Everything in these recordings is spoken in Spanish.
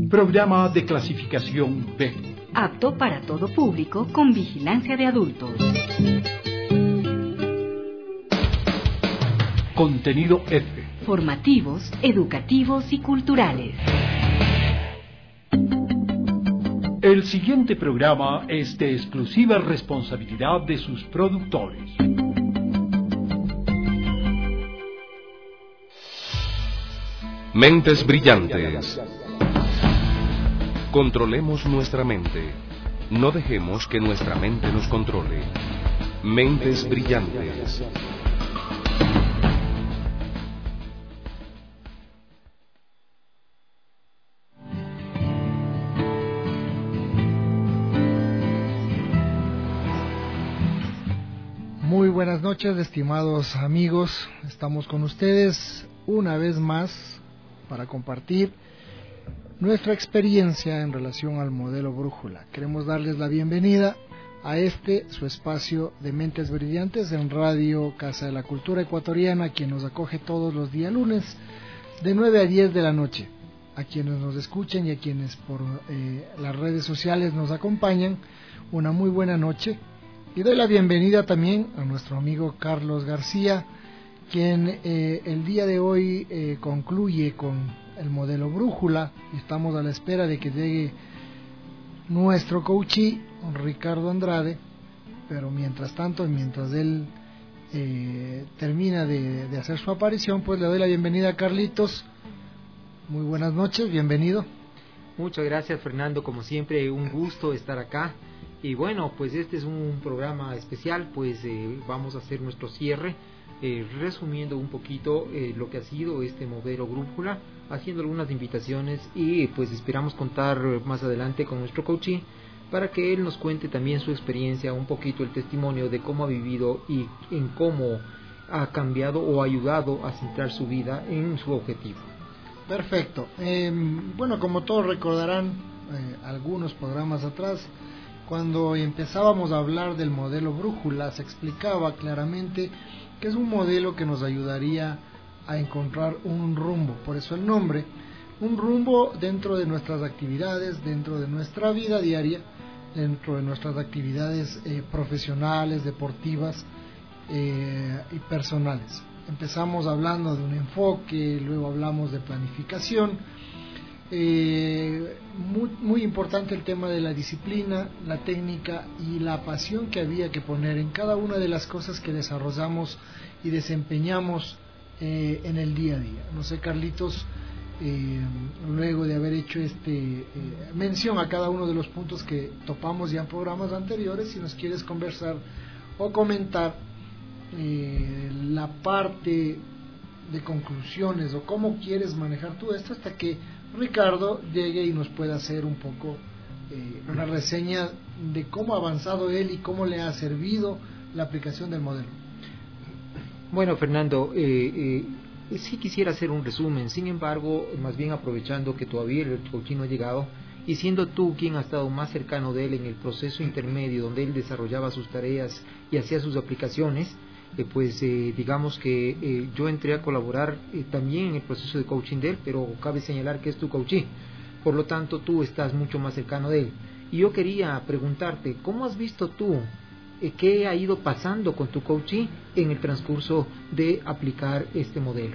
Programa de clasificación B. Apto para todo público con vigilancia de adultos. Contenido F. Formativos, educativos y culturales. El siguiente programa es de exclusiva responsabilidad de sus productores. Mentes brillantes. Controlemos nuestra mente. No dejemos que nuestra mente nos controle. Mentes brillantes. Muy buenas noches, estimados amigos. Estamos con ustedes una vez más para compartir nuestra experiencia en relación al modelo brújula. Queremos darles la bienvenida a su espacio de Mentes Brillantes en Radio Casa de la Cultura Ecuatoriana, quien nos acoge todos los días lunes de 9 a 10 de la noche. A quienes nos escuchen y a quienes por las redes sociales nos acompañan, una muy buena noche. Y doy la bienvenida también a nuestro amigo Carlos García, quien el día de hoy concluye con el modelo brújula, y estamos a la espera de que llegue nuestro coachee, Ricardo Andrade. Pero mientras tanto, mientras él termina de hacer su aparición, pues le doy la bienvenida a Carlitos. Muy buenas noches, bienvenido. Muchas gracias, Fernando, como siempre un gusto estar acá. Y bueno, pues este es un programa especial, pues vamos a hacer nuestro cierre, resumiendo un poquito lo que ha sido este modelo brújula, haciendo algunas invitaciones y pues esperamos contar más adelante con nuestro coachee para que él nos cuente también su experiencia, un poquito el testimonio de cómo ha vivido y en cómo ha cambiado o ayudado a centrar su vida en su objetivo. Perfecto. Bueno, como todos recordarán, algunos programas atrás, cuando empezábamos a hablar del modelo brújula, se explicaba claramente que es un modelo que nos ayudaría a encontrar un rumbo, por eso el nombre, un rumbo dentro de nuestras actividades, dentro de nuestra vida diaria, dentro de nuestras actividades profesionales, deportivas y personales. Empezamos hablando de un enfoque, luego hablamos de planificación. Muy importante el tema de la disciplina, la técnica y la pasión que había que poner en cada una de las cosas que desarrollamos y desempeñamos en el día a día. No sé, Carlitos, luego de haber hecho mención a cada uno de los puntos que topamos ya en programas anteriores, si nos quieres conversar o comentar la parte de conclusiones o cómo quieres manejar tú esto hasta que Ricardo llegue y nos pueda hacer un poco una reseña de cómo ha avanzado él y cómo le ha servido la aplicación del modelo. Bueno, Fernando, sí quisiera hacer un resumen, sin embargo, más bien aprovechando que todavía el coachee no ha llegado y siendo tú quien ha estado más cercano de él en el proceso intermedio donde él desarrollaba sus tareas y hacía sus aplicaciones, digamos que yo entré a colaborar también en el proceso de coaching de él, pero cabe señalar que es tu coachee, por lo tanto tú estás mucho más cercano de él. Y yo quería preguntarte, ¿cómo has visto tú qué ha ido pasando con tu coachee en el transcurso de aplicar este modelo?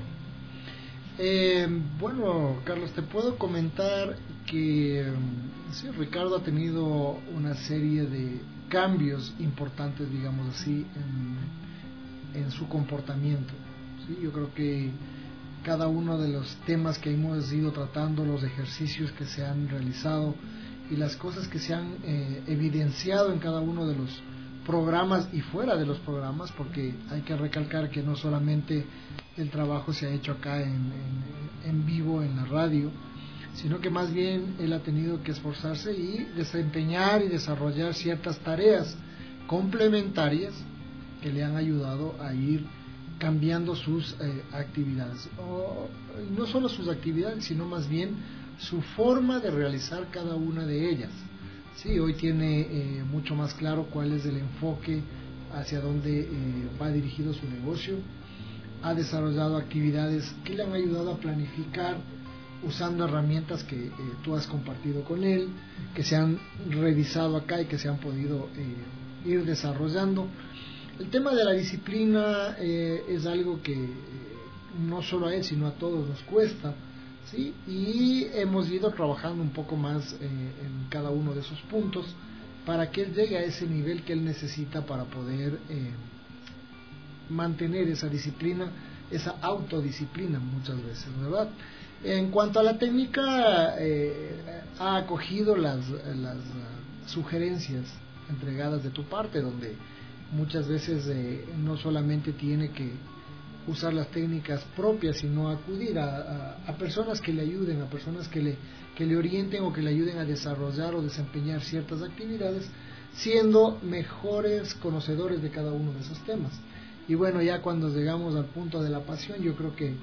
Bueno, Carlos, te puedo comentar que sí, Ricardo ha tenido una serie de cambios importantes, digamos así, en su comportamiento. ¿Sí? Yo creo que cada uno de los temas que hemos ido tratando, los ejercicios que se han realizado y las cosas que se han evidenciado en cada uno de los programas y fuera de los programas, porque hay que recalcar que no solamente el trabajo se ha hecho acá en vivo en la radio, sino que más bien él ha tenido que esforzarse y desempeñar y desarrollar ciertas tareas complementarias que le han ayudado a ir cambiando sus actividades, no solo sus actividades, sino más bien su forma de realizar cada una de ellas. Sí, hoy tiene mucho más claro cuál es el enfoque, hacia dónde va dirigido su negocio. Ha desarrollado actividades que le han ayudado a planificar usando herramientas que tú has compartido con él, que se han revisado acá y que se han podido ir desarrollando. El tema de la disciplina es algo que no solo a él, sino a todos nos cuesta, ¿sí? Y hemos ido trabajando un poco más en cada uno de esos puntos para que él llegue a ese nivel que él necesita para poder mantener esa disciplina, esa autodisciplina muchas veces, ¿verdad? En cuanto a la técnica, ha acogido las sugerencias entregadas de tu parte, donde muchas veces no solamente tiene que usar las técnicas propias, sino acudir a personas que le ayuden, a personas que le orienten o que le ayuden a desarrollar o desempeñar ciertas actividades, siendo mejores conocedores de cada uno de esos temas. Y bueno, ya cuando llegamos al punto de la pasión, yo creo que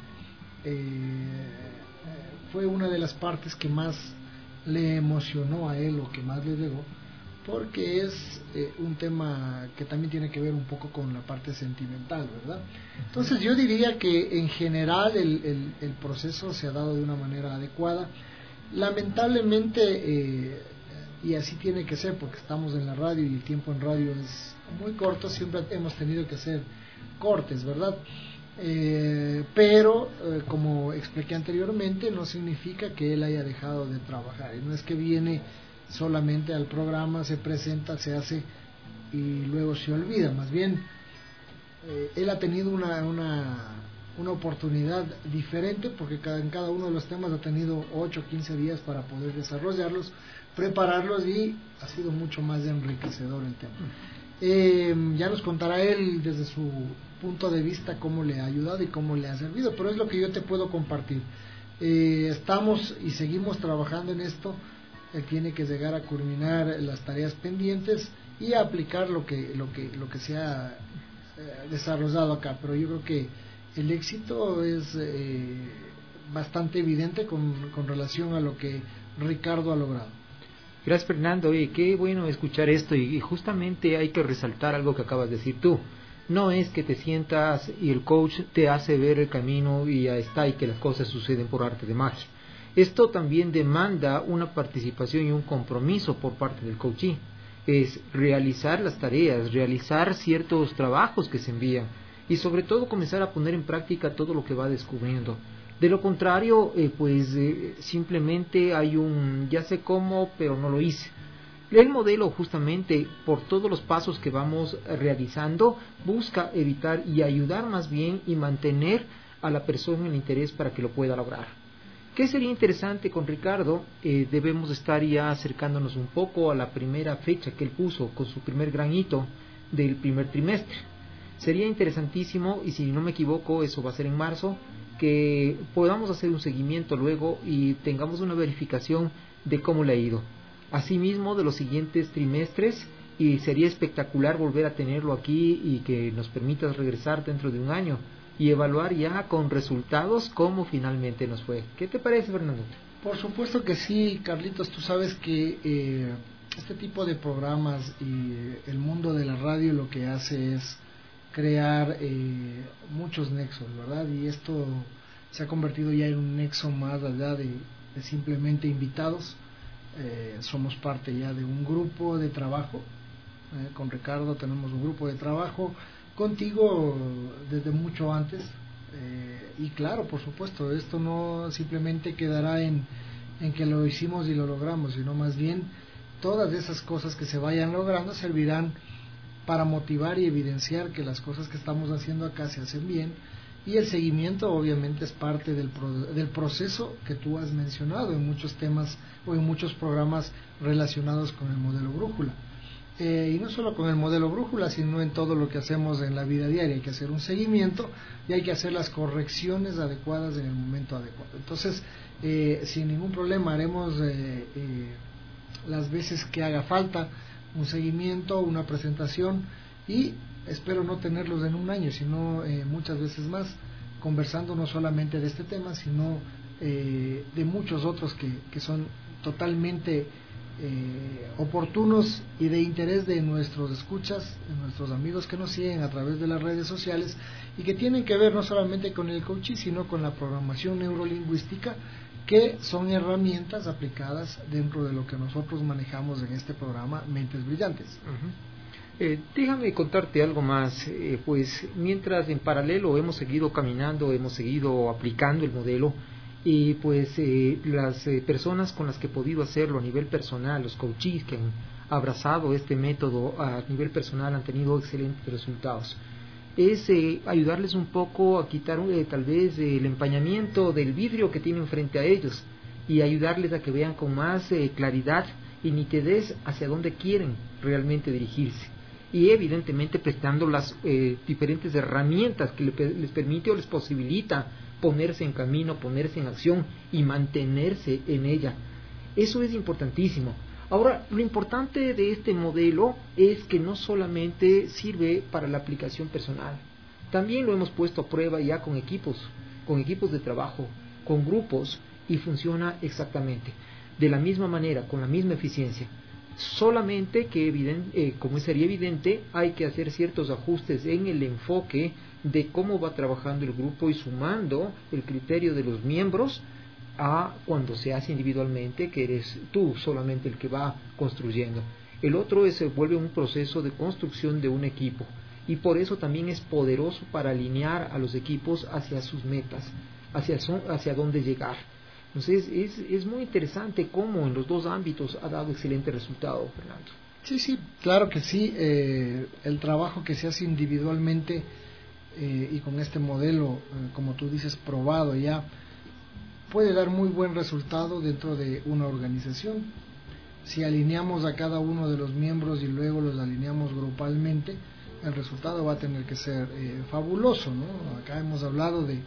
fue una de las partes que más le emocionó a él o que más le llegó, porque es un tema que también tiene que ver un poco con la parte sentimental, ¿verdad? Entonces yo diría que en general el proceso se ha dado de una manera adecuada. Lamentablemente, y así tiene que ser porque estamos en la radio y el tiempo en radio es muy corto, siempre hemos tenido que hacer cortes, ¿verdad? Pero como expliqué anteriormente, no significa que él haya dejado de trabajar, y no es que viene solamente al programa, se presenta, se hace y luego se olvida. Más bien él ha tenido una oportunidad diferente, porque en cada uno de los temas ha tenido 8 o 15 días para poder desarrollarlos, prepararlos, y ha sido mucho más enriquecedor el tema. Ya nos contará él desde su punto de vista cómo le ha ayudado y cómo le ha servido, pero es lo que yo te puedo compartir. Estamos y seguimos trabajando en esto. Él tiene que llegar a culminar las tareas pendientes y a aplicar lo que se ha desarrollado acá, pero yo creo que el éxito es bastante evidente con relación a lo que Ricardo ha logrado. Gracias, Fernando. Oye, qué bueno escuchar esto, y justamente hay que resaltar algo que acabas de decir tú. No es que te sientas y el coach te hace ver el camino y ya está, y que las cosas suceden por arte de magia. Esto también demanda una participación y un compromiso por parte del coachee. Es realizar las tareas, realizar ciertos trabajos que se envían, y sobre todo comenzar a poner en práctica todo lo que va descubriendo. De lo contrario, simplemente hay un ya sé cómo, pero no lo hice. El modelo, justamente por todos los pasos que vamos realizando, busca evitar y ayudar más bien y mantener a la persona en el interés para que lo pueda lograr. ¿Qué sería interesante con Ricardo? Debemos estar ya acercándonos un poco a la primera fecha que él puso con su primer gran hito del primer trimestre. Sería interesantísimo, y si no me equivoco, eso va a ser en marzo, que podamos hacer un seguimiento luego y tengamos una verificación de cómo le ha ido. Asimismo, de los siguientes trimestres, y sería espectacular volver a tenerlo aquí y que nos permitas regresar dentro de un año y evaluar ya con resultados cómo finalmente nos fue. ¿Qué te parece, Fernando? Por supuesto que sí, Carlitos. Tú sabes que este tipo de programas y el mundo de la radio lo que hace es crear muchos nexos, ¿verdad? Y esto se ha convertido ya en un nexo más allá de simplemente invitados. Somos parte ya de un grupo de trabajo. Con Ricardo tenemos un grupo de trabajo, contigo desde mucho antes, y claro, por supuesto, esto no simplemente quedará en que lo hicimos y lo logramos, sino más bien todas esas cosas que se vayan logrando servirán para motivar y evidenciar que las cosas que estamos haciendo acá se hacen bien, y el seguimiento obviamente es parte del proceso que tú has mencionado en muchos temas o en muchos programas relacionados con el modelo brújula. Y no solo con el modelo brújula, sino en todo lo que hacemos en la vida diaria. Hay que hacer un seguimiento y hay que hacer las correcciones adecuadas en el momento adecuado. Entonces, sin ningún problema haremos las veces que haga falta un seguimiento, una presentación, y espero no tenerlos en un año, sino muchas veces más, conversando no solamente de este tema, sino de muchos otros que son totalmente oportunos y de interés de nuestros escuchas, de nuestros amigos que nos siguen a través de las redes sociales, y que tienen que ver no solamente con el coaching, sino con la programación neurolingüística, que son herramientas aplicadas dentro de lo que nosotros manejamos en este programa Mentes Brillantes. Déjame contarte algo más, pues mientras en paralelo hemos seguido caminando, hemos seguido aplicando el modelo, y pues las personas con las que he podido hacerlo a nivel personal, los coaches que han abrazado este método a nivel personal han tenido excelentes resultados. Es ayudarles un poco a quitar tal vez el empañamiento del vidrio que tienen frente a ellos y ayudarles a que vean con más claridad y nitidez hacia dónde quieren realmente dirigirse, y evidentemente prestando las diferentes herramientas que les permite o les posibilita ponerse en camino, ponerse en acción y mantenerse en ella. Eso es importantísimo. Ahora, lo importante de este modelo es que no solamente sirve para la aplicación personal, también lo hemos puesto a prueba ya con equipos de trabajo, con grupos, y funciona exactamente de la misma manera, con la misma eficiencia. Solamente que, como sería evidente, hay que hacer ciertos ajustes en el enfoque de cómo va trabajando el grupo y sumando el criterio de los miembros a cuando se hace individualmente, que eres tú solamente el que va construyendo. El otro se vuelve un proceso de construcción de un equipo, y por eso también es poderoso para alinear a los equipos hacia sus metas, hacia dónde llegar. Entonces es muy interesante cómo en los dos ámbitos ha dado excelente resultado, Fernando. Sí, claro que sí. El trabajo que se hace individualmente y con este modelo, como tú dices, probado ya, puede dar muy buen resultado dentro de una organización. Si alineamos a cada uno de los miembros y luego los alineamos grupalmente, el resultado va a tener que ser fabuloso, ¿no? Acá hemos hablado de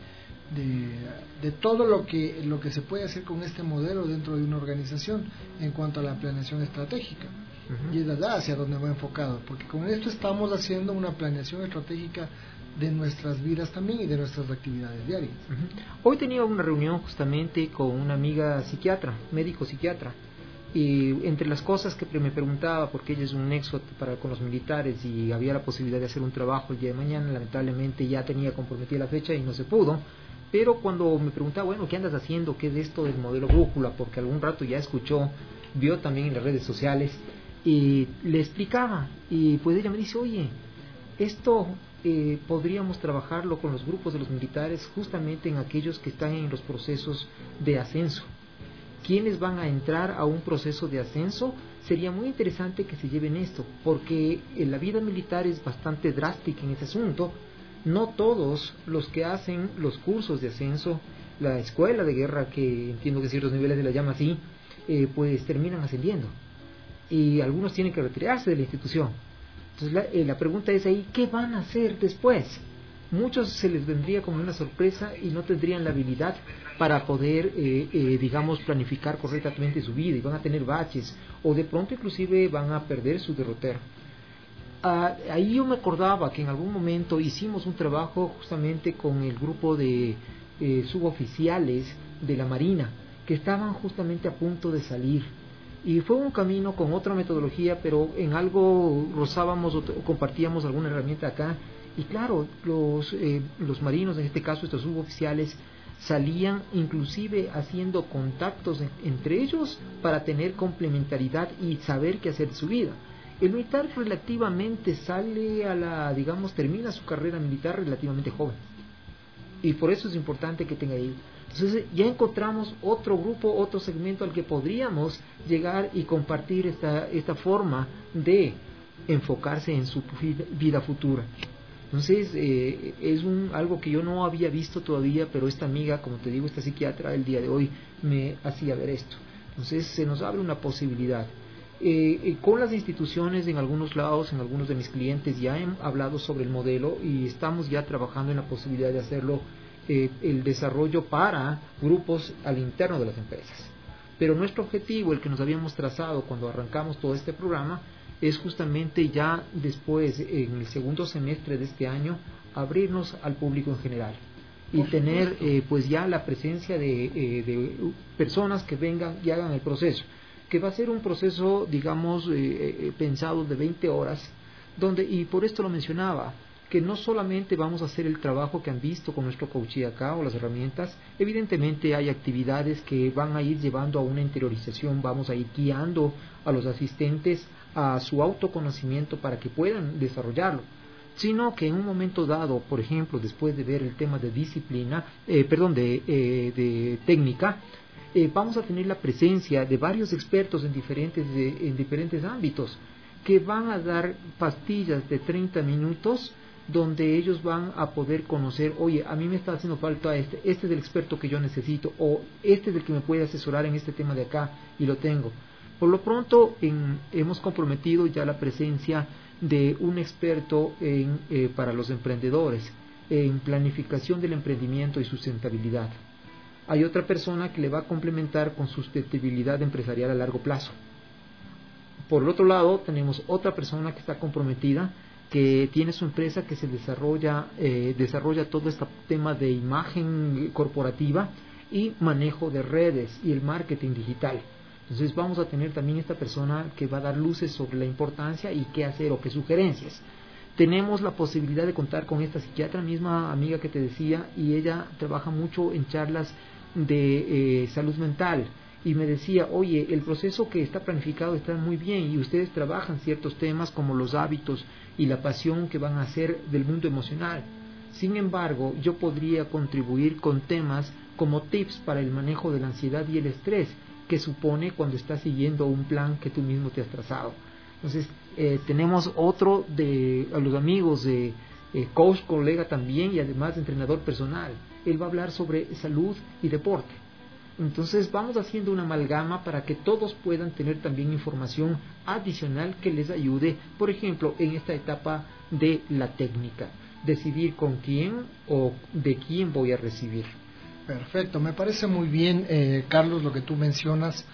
todo lo que se puede hacer con este modelo dentro de una organización en cuanto a la planeación estratégica. Y es allá hacia donde va enfocado, porque con esto estamos haciendo una planeación estratégica de nuestras vidas también y de nuestras actividades diarias. Hoy tenía una reunión justamente con una amiga psiquiatra, médico psiquiatra, y entre las cosas que me preguntaba, porque ella es un nexo con los militares y había la posibilidad de hacer un trabajo el día de mañana, lamentablemente ya tenía comprometida la fecha y no se pudo, pero cuando me preguntaba, bueno, ¿qué andas haciendo? ¿Qué es esto del modelo brújula? Porque algún rato ya escuchó, vio también en las redes sociales, y le explicaba, y pues ella me dice, oye, esto podríamos trabajarlo con los grupos de los militares justamente en aquellos que están en los procesos de ascenso. ¿Quiénes van a entrar a un proceso de ascenso? Sería muy interesante que se lleven esto, porque la vida militar es bastante drástica en ese asunto. No todos los que hacen los cursos de ascenso, la escuela de guerra, que entiendo que ciertos niveles se la llama así, pues terminan ascendiendo. Y algunos tienen que retirarse de la institución. Entonces la pregunta es ahí, ¿qué van a hacer después? Muchos se les vendría como una sorpresa y no tendrían la habilidad para poder, digamos, planificar correctamente su vida, y van a tener baches, o de pronto inclusive van a perder su derrotero. Ahí yo me acordaba que en algún momento hicimos un trabajo justamente con el grupo de suboficiales de la Marina, que estaban justamente a punto de salir. Y fue un camino con otra metodología, pero en algo rozábamos o compartíamos alguna herramienta acá. Y claro, los marinos, en este caso estos suboficiales, salían inclusive haciendo contactos entre ellos para tener complementariedad y saber qué hacer de su vida. El militar relativamente termina su carrera militar relativamente joven. Y por eso es importante que tenga ahí. Entonces ya encontramos otro grupo, otro segmento al que podríamos llegar y compartir esta forma de enfocarse en su vida futura. Entonces es algo que yo no había visto todavía, pero esta amiga, como te digo, esta psiquiatra, el día de hoy me hacía ver esto. Entonces se nos abre una posibilidad. Con las instituciones en algunos lados, en algunos de mis clientes ya he hablado sobre el modelo y estamos ya trabajando en la posibilidad de hacerlo, el desarrollo para grupos al interno de las empresas. Pero nuestro objetivo, el que nos habíamos trazado cuando arrancamos todo este programa, es justamente ya después, en el segundo semestre de este año, abrirnos al público en general y tener pues ya la presencia de personas que vengan y hagan el proceso, que va a ser un proceso, digamos, pensado de 20 horas, y por esto lo mencionaba, que no solamente vamos a hacer el trabajo que han visto con nuestro coaching acá o las herramientas, evidentemente hay actividades que van a ir llevando a una interiorización, vamos a ir guiando a los asistentes a su autoconocimiento para que puedan desarrollarlo, sino que en un momento dado, por ejemplo, después de ver el tema de disciplina, de técnica, vamos a tener la presencia de varios expertos en diferentes ámbitos, que van a dar pastillas de 30 minutos donde ellos van a poder conocer, oye, a mí me está haciendo falta este es el experto que yo necesito, o este es el que me puede asesorar en este tema de acá, y lo tengo. Por lo pronto hemos comprometido ya la presencia de un experto para los emprendedores, en planificación del emprendimiento y sustentabilidad. Hay otra persona que le va a complementar con sustentabilidad empresarial a largo plazo. Por el otro lado, tenemos otra persona que está comprometida, que tiene su empresa que se desarrolla todo este tema de imagen corporativa y manejo de redes y el marketing digital. Entonces vamos a tener también esta persona que va a dar luces sobre la importancia y qué hacer o qué sugerencias. Tenemos la posibilidad de contar con esta psiquiatra, misma amiga que te decía, y ella trabaja mucho en charlas de salud mental. Y me decía, oye, el proceso que está planificado está muy bien y ustedes trabajan ciertos temas como los hábitos y la pasión que van a hacer del mundo emocional. Sin embargo, yo podría contribuir con temas como tips para el manejo de la ansiedad y el estrés, que supone cuando estás siguiendo un plan que tú mismo te has trazado. Entonces, tenemos otro de a los amigos de coach, colega también, y además entrenador personal. Él va a hablar sobre salud y deporte. Entonces vamos haciendo una amalgama para que todos puedan tener también información adicional que les ayude, por ejemplo, en esta etapa de la técnica, decidir con quién o de quién voy a recibir. Perfecto, me parece muy bien, Carlos, lo que tú mencionas,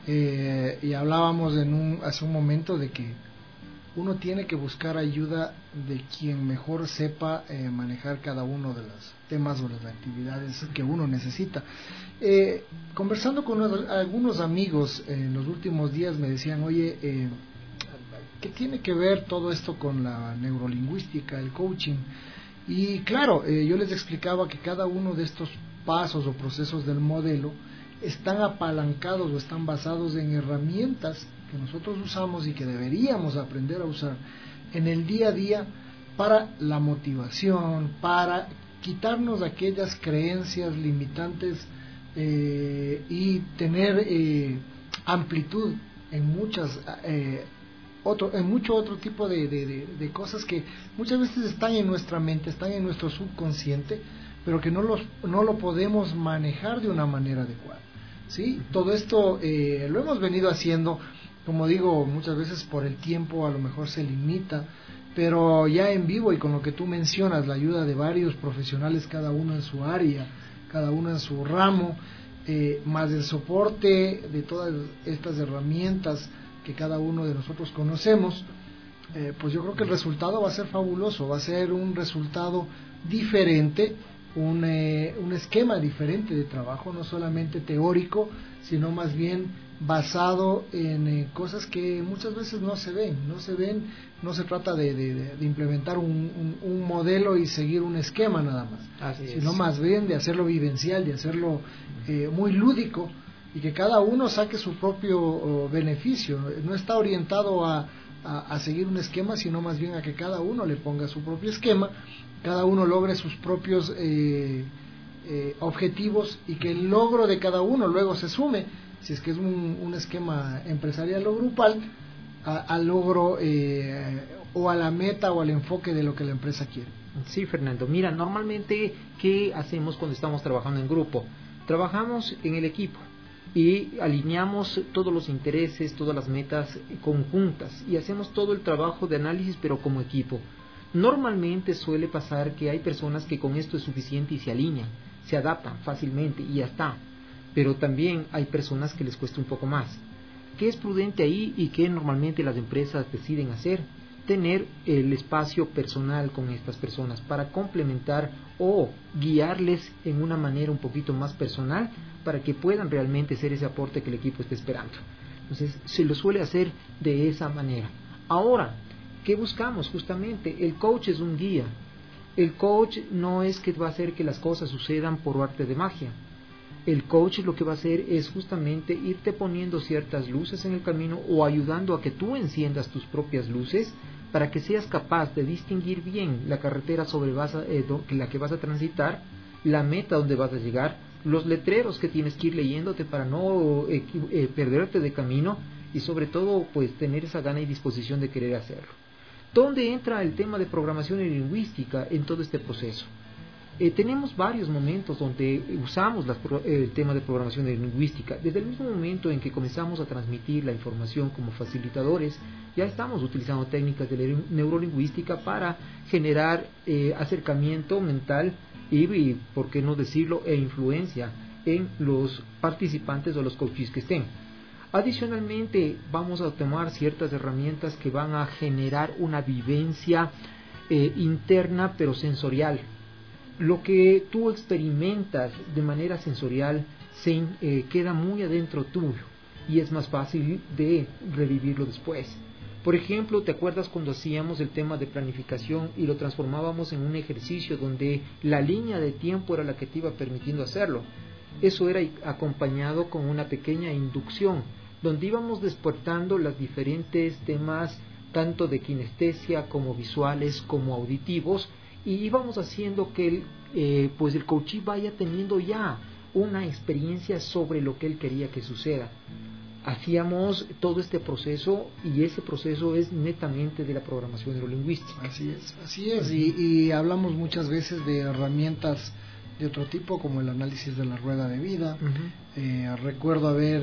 y hablábamos hace un momento de que uno tiene que buscar ayuda de quien mejor sepa manejar cada uno de los temas o las actividades que uno necesita. Conversando con algunos amigos en los últimos días me decían, oye, ¿qué tiene que ver todo esto con la neurolingüística, el coaching? Y claro, yo les explicaba que cada uno de estos pasos o procesos del modelo están apalancados o están basados en herramientas que nosotros usamos y que deberíamos aprender a usar en el día a día para la motivación, para quitarnos aquellas creencias limitantes y tener amplitud en mucho otro tipo de cosas que muchas veces están en nuestra mente, están en nuestro subconsciente, pero que no lo podemos manejar de una manera adecuada, ¿sí? Todo esto lo hemos venido haciendo, como digo, muchas veces por el tiempo a lo mejor se limita, pero ya en vivo y con lo que tú mencionas, la ayuda de varios profesionales, cada uno en su área, cada uno en su ramo, más el soporte de todas estas herramientas que cada uno de nosotros conocemos, pues yo creo que el resultado va a ser fabuloso, va a ser un resultado diferente, un esquema diferente de trabajo, no solamente teórico, sino más bien basado en cosas que muchas veces no se ven, no se trata de implementar un modelo y seguir un esquema nada más, sino más bien de hacerlo vivencial, de hacerlo muy lúdico, y que cada uno saque su propio beneficio. No está orientado a seguir un esquema, sino más bien a que cada uno le ponga su propio esquema, cada uno logre sus propios objetivos, y que el logro de cada uno luego se sume, si es que es un esquema empresarial o grupal, al logro o a la meta o al enfoque de lo que la empresa quiere. Sí, Fernando, mira, normalmente, ¿qué hacemos cuando estamos trabajando en grupo? Trabajamos en el equipo y alineamos todos los intereses, todas las metas conjuntas, y hacemos todo el trabajo de análisis, pero como equipo. Normalmente suele pasar que hay personas que con esto es suficiente y se alinean, se adaptan fácilmente y ya está, pero también hay personas que les cuesta un poco más. ¿Qué es prudente ahí y qué normalmente las empresas deciden hacer? Tener el espacio personal con estas personas para complementar o guiarles en una manera un poquito más personal, para que puedan realmente ser ese aporte que el equipo está esperando. Entonces se lo suele hacer de esa manera. Ahora, ¿Qué buscamos? Justamente, el coach es un guía. El coach no es que va a hacer que las cosas sucedan por arte de magia. El coach lo que va a hacer es justamente irte poniendo ciertas luces en el camino o ayudando a que tú enciendas tus propias luces para que seas capaz de distinguir bien la carretera sobre la que vas a transitar, la meta donde vas a llegar, los letreros que tienes que ir leyéndote para no perderte de camino y sobre todo pues tener esa gana y disposición de querer hacerlo. ¿Dónde entra el tema de programación lingüística en todo este proceso? Tenemos varios momentos donde usamos el tema de programación lingüística. Desde el mismo momento en que comenzamos a transmitir la información como facilitadores, ya estamos utilizando técnicas de neurolingüística para generar acercamiento mental y, por qué no decirlo, influencia en los participantes o los coaches que estén. Adicionalmente, vamos a tomar ciertas herramientas que van a generar una vivencia interna pero sensorial. Lo que tú experimentas de manera sensorial queda muy adentro tuyo y es más fácil de revivirlo después. Por ejemplo, ¿te acuerdas cuando hacíamos el tema de planificación y lo transformábamos en un ejercicio donde la línea de tiempo era la que te iba permitiendo hacerlo? Eso era acompañado con una pequeña inducción, donde íbamos despertando los diferentes temas, tanto de kinestesia como visuales como auditivos, y íbamos haciendo que el coachee vaya teniendo ya una experiencia sobre lo que él quería que suceda. Hacíamos todo este proceso y ese proceso es netamente de la programación neurolingüística. Así es, y hablamos muchas veces de herramientas de otro tipo como el análisis de la rueda de vida. Uh-huh. Recuerdo haber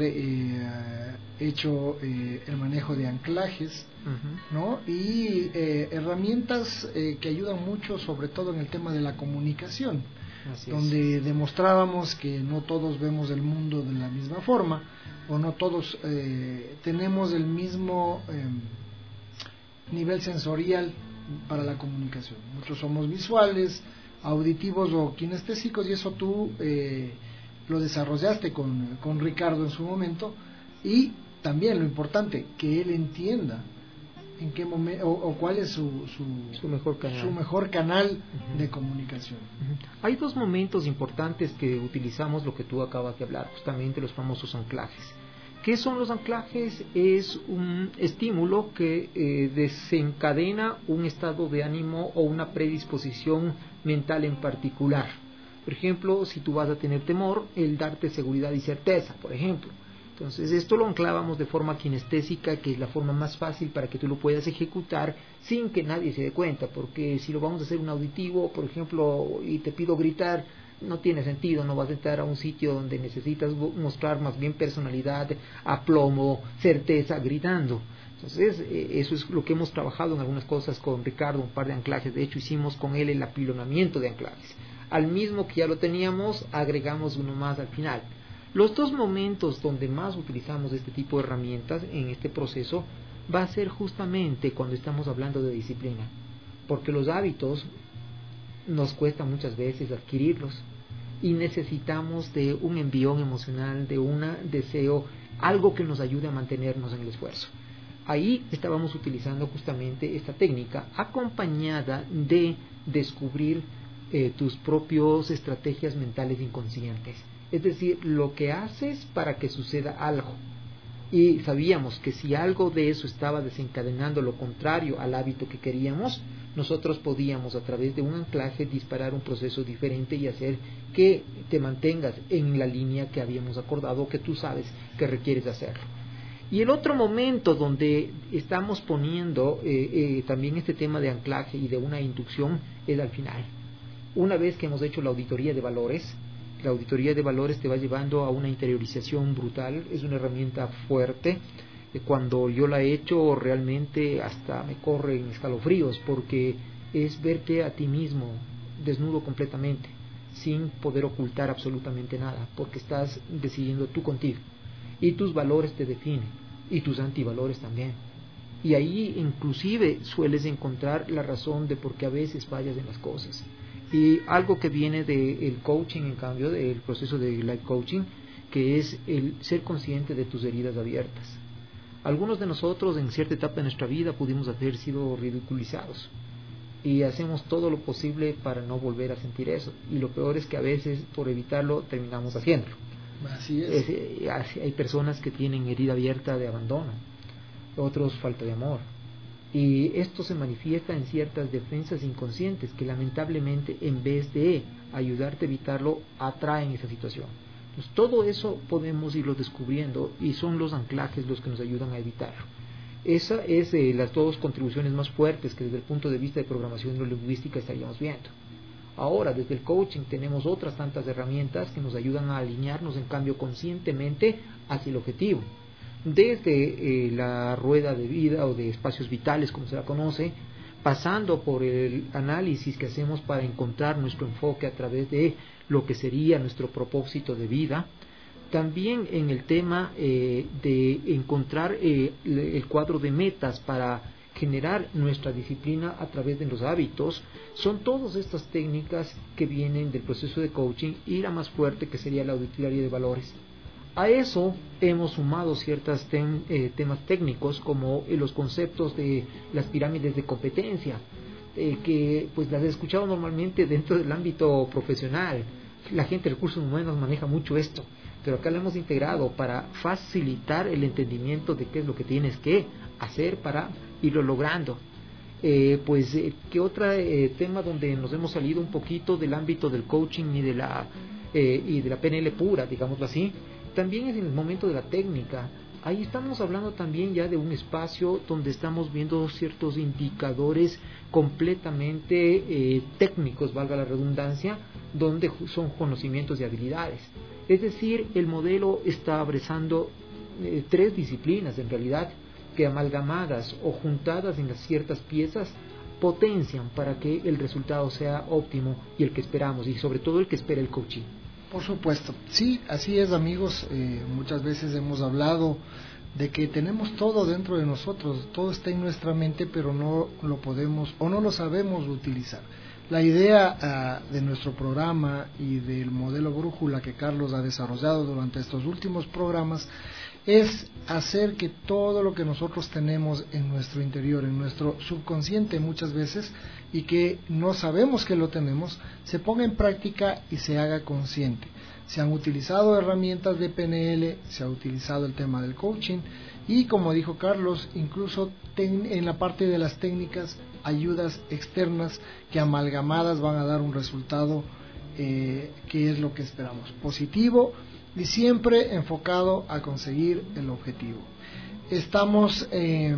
hecho el manejo de anclajes, uh-huh, ¿no? Y herramientas que ayudan mucho, sobre todo en el tema de la comunicación. Así donde es. Demostrábamos que no todos vemos el mundo de la misma forma o no todos tenemos el mismo nivel sensorial para la comunicación. Muchos somos visuales, auditivos o kinestésicos, y eso tú lo desarrollaste con Ricardo en su momento, y también lo importante, que él entienda en qué momento o cuál es su mejor canal uh-huh de comunicación. Uh-huh. Hay dos momentos importantes que utilizamos, lo que tú acabas de hablar, justamente los famosos anclajes. ¿Qué son los anclajes? Es un estímulo que desencadena un estado de ánimo o una predisposición mental en particular. Por ejemplo, si tú vas a tener temor, el darte seguridad y certeza, por ejemplo. Entonces, esto lo anclábamos de forma kinestésica, que es la forma más fácil para que tú lo puedas ejecutar sin que nadie se dé cuenta, porque si lo vamos a hacer un auditivo, por ejemplo, y te pido gritar, no tiene sentido, no vas a entrar a un sitio donde necesitas mostrar más bien personalidad, aplomo, certeza, gritando. Entonces, eso es lo que hemos trabajado en algunas cosas con Ricardo, un par de anclajes. De hecho, hicimos con él el apilonamiento de anclajes. Al mismo que ya lo teníamos, agregamos uno más al final. Los dos momentos donde más utilizamos este tipo de herramientas en este proceso va a ser justamente cuando estamos hablando de disciplina, porque los hábitos nos cuesta muchas veces adquirirlos y necesitamos de un envión emocional, de un deseo, algo que nos ayude a mantenernos en el esfuerzo. Ahí estábamos utilizando justamente esta técnica acompañada de descubrir tus propias estrategias mentales inconscientes, es decir, lo que haces para que suceda algo. Y sabíamos que si algo de eso estaba desencadenando lo contrario al hábito que queríamos, nosotros podíamos a través de un anclaje disparar un proceso diferente y hacer que te mantengas en la línea que habíamos acordado, que tú sabes que requieres hacerlo. Y el otro momento donde estamos poniendo también este tema de anclaje y de una inducción es al final. Una vez que hemos hecho la auditoría de valores, la auditoría de valores te va llevando a una interiorización brutal, es una herramienta fuerte. Cuando yo la he hecho realmente hasta me corren escalofríos, porque es verte a ti mismo desnudo completamente, sin poder ocultar absolutamente nada, porque estás decidiendo tú contigo, y tus valores te definen, y tus antivalores también. Y ahí inclusive sueles encontrar la razón de por qué a veces fallas en las cosas. Y algo que viene del coaching, en cambio, del proceso de life coaching, que es el ser consciente de tus heridas abiertas. Algunos de nosotros en cierta etapa de nuestra vida pudimos haber sido ridiculizados y hacemos todo lo posible para no volver a sentir eso, y lo peor es que a veces por evitarlo terminamos haciéndolo. Así es. Hay personas que tienen herida abierta de abandono, otros falta de amor, y esto se manifiesta en ciertas defensas inconscientes que lamentablemente, en vez de ayudarte a evitarlo, atraen esa situación. Entonces, todo eso podemos irlo descubriendo y son los anclajes los que nos ayudan a evitarlo. Esa es las dos contribuciones más fuertes que desde el punto de vista de programación neurolingüística estaríamos viendo. Ahora, desde el coaching tenemos otras tantas herramientas que nos ayudan a alinearnos en cambio conscientemente hacia el objetivo. Desde la rueda de vida o de espacios vitales, como se la conoce, pasando por el análisis que hacemos para encontrar nuestro enfoque a través de lo que sería nuestro propósito de vida. También en el tema de encontrar el cuadro de metas para generar nuestra disciplina a través de los hábitos. Son todas estas técnicas que vienen del proceso de coaching, y la más fuerte que sería la auditoría de valores. A eso hemos sumado ciertos temas técnicos como los conceptos de las pirámides de competencia, que pues las he escuchado normalmente dentro del ámbito profesional. La gente de recursos humanos maneja mucho esto, pero acá lo hemos integrado para facilitar el entendimiento de qué es lo que tienes que hacer para irlo logrando. ¿Qué otro tema donde nos hemos salido un poquito del ámbito del coaching y de la PNL pura, digámoslo así? También es en el momento de la técnica. Ahí estamos hablando también ya de un espacio donde estamos viendo ciertos indicadores completamente técnicos, valga la redundancia, donde son conocimientos y habilidades. Es decir, el modelo está abrazando 3 disciplinas en realidad, que amalgamadas o juntadas en las ciertas piezas potencian para que el resultado sea óptimo y el que esperamos, y sobre todo el que espera el coaching. Por supuesto, sí, así es, amigos. Muchas veces hemos hablado de que tenemos todo dentro de nosotros, todo está en nuestra mente, pero no lo podemos o no lo sabemos utilizar. La idea de nuestro programa y del modelo brújula que Carlos ha desarrollado durante estos últimos programas es hacer que todo lo que nosotros tenemos en nuestro interior, en nuestro subconsciente muchas veces, y que no sabemos que lo tenemos, se ponga en práctica y se haga consciente. Se han utilizado herramientas de PNL, se ha utilizado el tema del coaching, y como dijo Carlos, incluso en la parte de las técnicas, ayudas externas que amalgamadas van a dar un resultado que es lo que esperamos, positivo y siempre enfocado a conseguir el objetivo. Estamos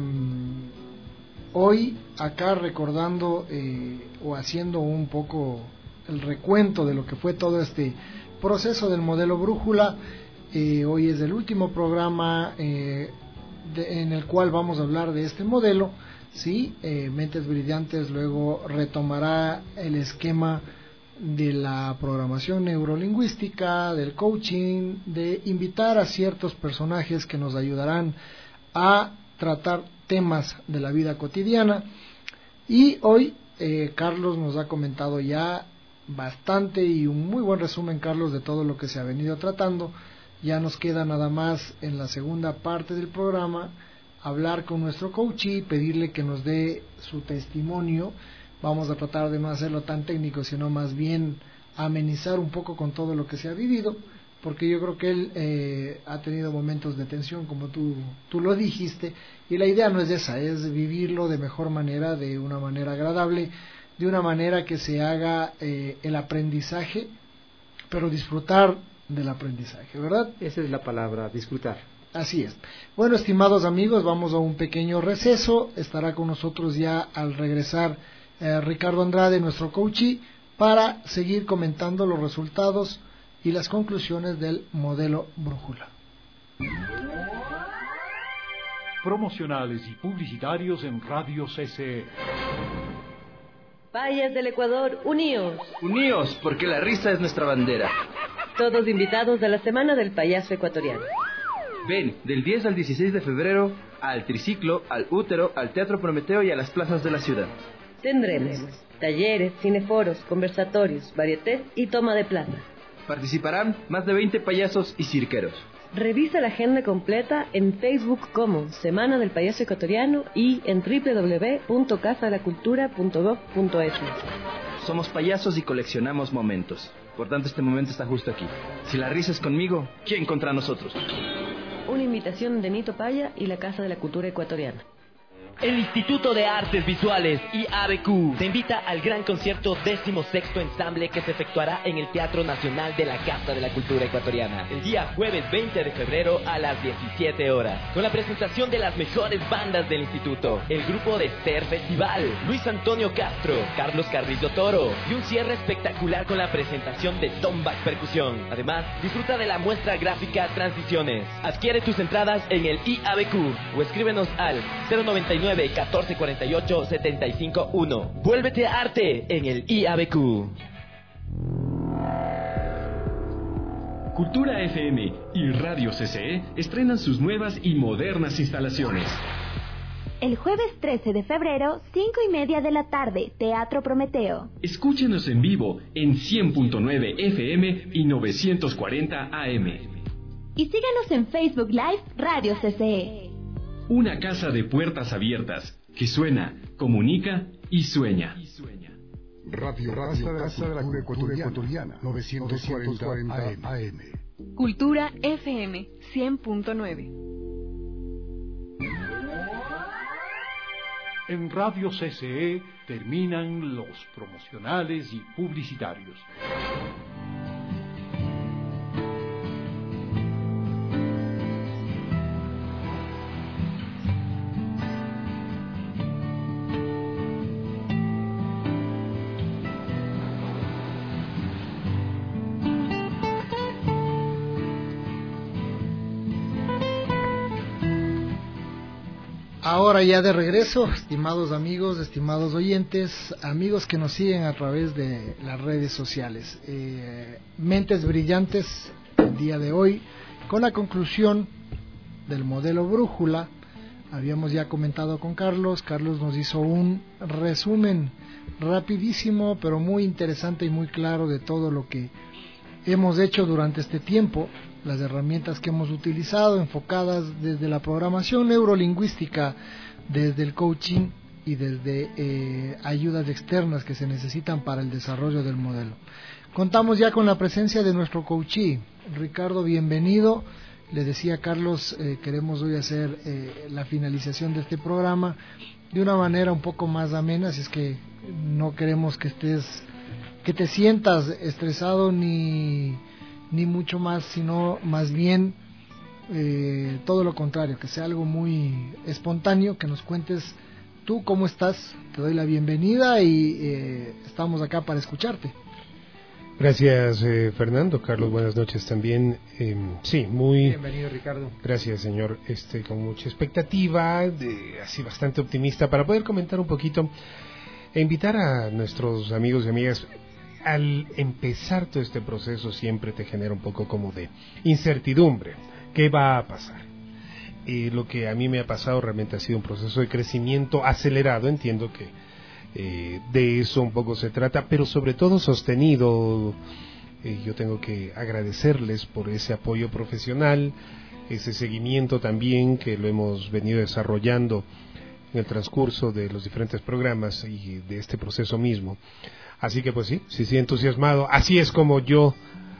hoy acá recordando o haciendo un poco el recuento de lo que fue todo este proceso del modelo brújula. Hoy es el último programa en el cual vamos a hablar de este modelo, ¿sí? Mentes Brillantes luego retomará el esquema de la programación neurolingüística, del coaching, de invitar a ciertos personajes que nos ayudarán a tratar temas de la vida cotidiana. Y hoy Carlos nos ha comentado ya bastante y un muy buen resumen, Carlos, de todo lo que se ha venido tratando. Ya nos queda nada más en la segunda parte del programa hablar con nuestro coach y pedirle que nos dé su testimonio. Vamos a tratar de no hacerlo tan técnico, sino más bien amenizar un poco con todo lo que se ha vivido, porque yo creo que él ha tenido momentos de tensión, como tú lo dijiste, y la idea no es esa, es vivirlo de mejor manera, de una manera agradable, de una manera que se haga el aprendizaje, pero disfrutar del aprendizaje, ¿verdad? Esa es la palabra, disfrutar. Así es. Bueno, estimados amigos, vamos a un pequeño receso. Estará con nosotros ya al regresar Ricardo Andrade, nuestro coachee, para seguir comentando los resultados y las conclusiones del modelo brújula. Promocionales y publicitarios en Radio CCE. Payas del Ecuador, uníos. Uníos, porque la risa es nuestra bandera. Todos invitados a la Semana del Payaso Ecuatoriano. Ven, del 10 al 16 de febrero, al Triciclo, al Útero, al Teatro Prometeo y a las plazas de la ciudad. Tendremos talleres, cineforos, conversatorios, varietés y toma de plaza. Participarán más de 20 payasos y cirqueros. Revisa la agenda completa en Facebook como Semana del Payaso Ecuatoriano y en www.casadelacultura.gov.es. Somos payasos y coleccionamos momentos. Por tanto, este momento está justo aquí. Si la risa es conmigo, ¿quién contra nosotros? Una invitación de Nito Paya y la Casa de la Cultura Ecuatoriana. El Instituto de Artes Visuales IABQ te invita al gran concierto 16º ensamble que se efectuará en el Teatro Nacional de la Casa de la Cultura Ecuatoriana el día jueves 20 de febrero a las 17 horas, con la presentación de las mejores bandas del instituto, el grupo de Ser Festival, Luis Antonio Castro, Carlos Carrillo Toro y un cierre espectacular con la presentación de Tomback Percusión. Además, disfruta de la muestra gráfica Transiciones. Adquiere tus entradas en el IABQ o escríbenos al 099 1448 751. Vuélvete a arte en el IABQ. Cultura FM y Radio CCE estrenan sus nuevas y modernas instalaciones. El jueves 13 de febrero, 5:30 de la tarde, Teatro Prometeo. Escúchenos en vivo en 100.9 FM y 940 AM. Y síganos en Facebook Live Radio CCE. Una casa de puertas abiertas que suena, comunica y sueña. Radio Casa de la Cultura Ecuatoriana, 940 AM. Cultura FM 100.9. En Radio CCE terminan los promocionales y publicitarios. Ahora ya de regreso, estimados amigos, estimados oyentes, amigos que nos siguen a través de las redes sociales. Mentes brillantes el día de hoy, con la conclusión del modelo brújula. Habíamos ya comentado con Carlos nos hizo un resumen rapidísimo, pero muy interesante y muy claro de todo lo que hemos hecho durante este tiempo, las herramientas que hemos utilizado enfocadas desde la programación neurolingüística, desde el coaching y desde ayudas externas que se necesitan para el desarrollo del modelo. Contamos ya con la presencia de nuestro coachee, Ricardo, bienvenido. Le decía a Carlos, queremos hoy hacer la finalización de este programa de una manera un poco más amena, así es que no queremos que te sientas estresado ni mucho más, sino más bien todo lo contrario, que sea algo muy espontáneo, que nos cuentes tú cómo estás. Te doy la bienvenida y estamos acá para escucharte. Gracias, Fernando. Carlos, buenas noches también. Sí, muy... Bienvenido, Ricardo. Gracias, señor. Con mucha expectativa, así bastante optimista, para poder comentar un poquito e invitar a nuestros amigos y amigas. Al empezar todo este proceso siempre te genera un poco como de incertidumbre. ¿Qué va a pasar? Lo que a mí me ha pasado realmente ha sido un proceso de crecimiento acelerado. Entiendo que de eso un poco se trata, pero sobre todo sostenido. Yo tengo que agradecerles por ese apoyo profesional, ese seguimiento también que lo hemos venido desarrollando en el transcurso de los diferentes programas y de este proceso mismo. Así que pues sí, entusiasmado. Así es como yo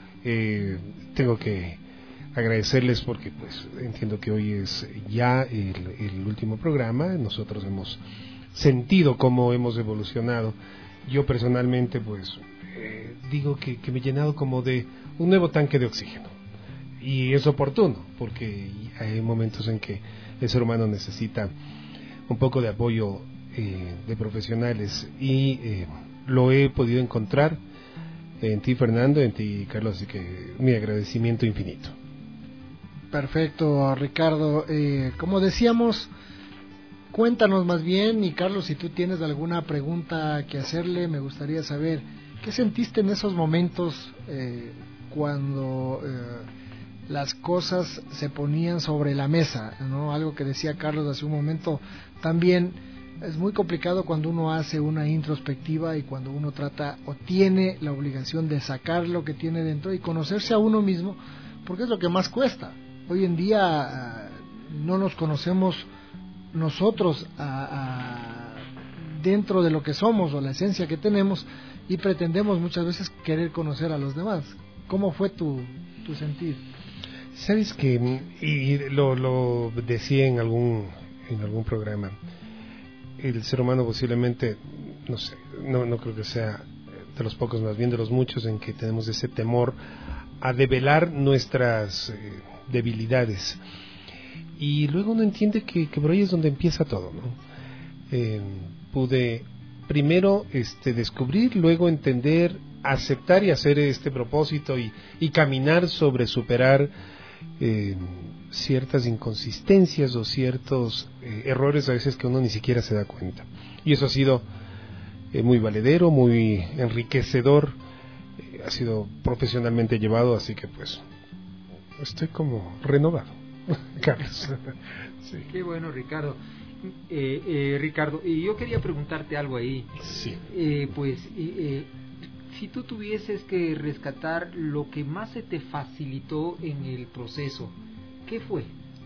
tengo que agradecerles, porque pues entiendo que hoy es ya el último programa. Nosotros hemos sentido cómo hemos evolucionado. Yo personalmente pues digo que me he llenado como de un nuevo tanque de oxígeno, y es oportuno porque hay momentos en que el ser humano necesita un poco de apoyo de profesionales, y lo he podido encontrar en ti, Fernando, en ti, Carlos, así que mi agradecimiento infinito. Perfecto, Ricardo. Como decíamos, cuéntanos más bien, y Carlos, si tú tienes alguna pregunta que hacerle, me gustaría saber qué sentiste en esos momentos cuando las cosas se ponían sobre la mesa, ¿no? Algo que decía Carlos hace un momento también. Es muy complicado cuando uno hace una introspectiva y cuando uno trata o tiene la obligación de sacar lo que tiene dentro y conocerse a uno mismo, porque es lo que más cuesta. hoy en día no nos conocemos nosotros dentro de lo que somos o la esencia que tenemos, y pretendemos muchas veces querer conocer a los demás. ¿Cómo fue tu sentir? Sabes que, y lo decía en algún programa, el ser humano posiblemente, no sé, no creo que sea de los pocos, más bien de los muchos, en que tenemos ese temor a develar nuestras debilidades, y luego uno entiende que por ahí es donde empieza todo, ¿no? Pude primero descubrir, luego entender, aceptar y hacer este propósito y caminar sobre superar ciertas inconsistencias o ciertos errores a veces que uno ni siquiera se da cuenta, y eso ha sido muy valedero, muy enriquecedor, ha sido profesionalmente llevado, así que pues estoy como renovado. Carlos. Sí. Qué bueno, Ricardo. Ricardo, y yo quería preguntarte algo ahí. Sí. Si tú tuvieses que rescatar lo que más se te facilitó en el proceso, ¿qué fue?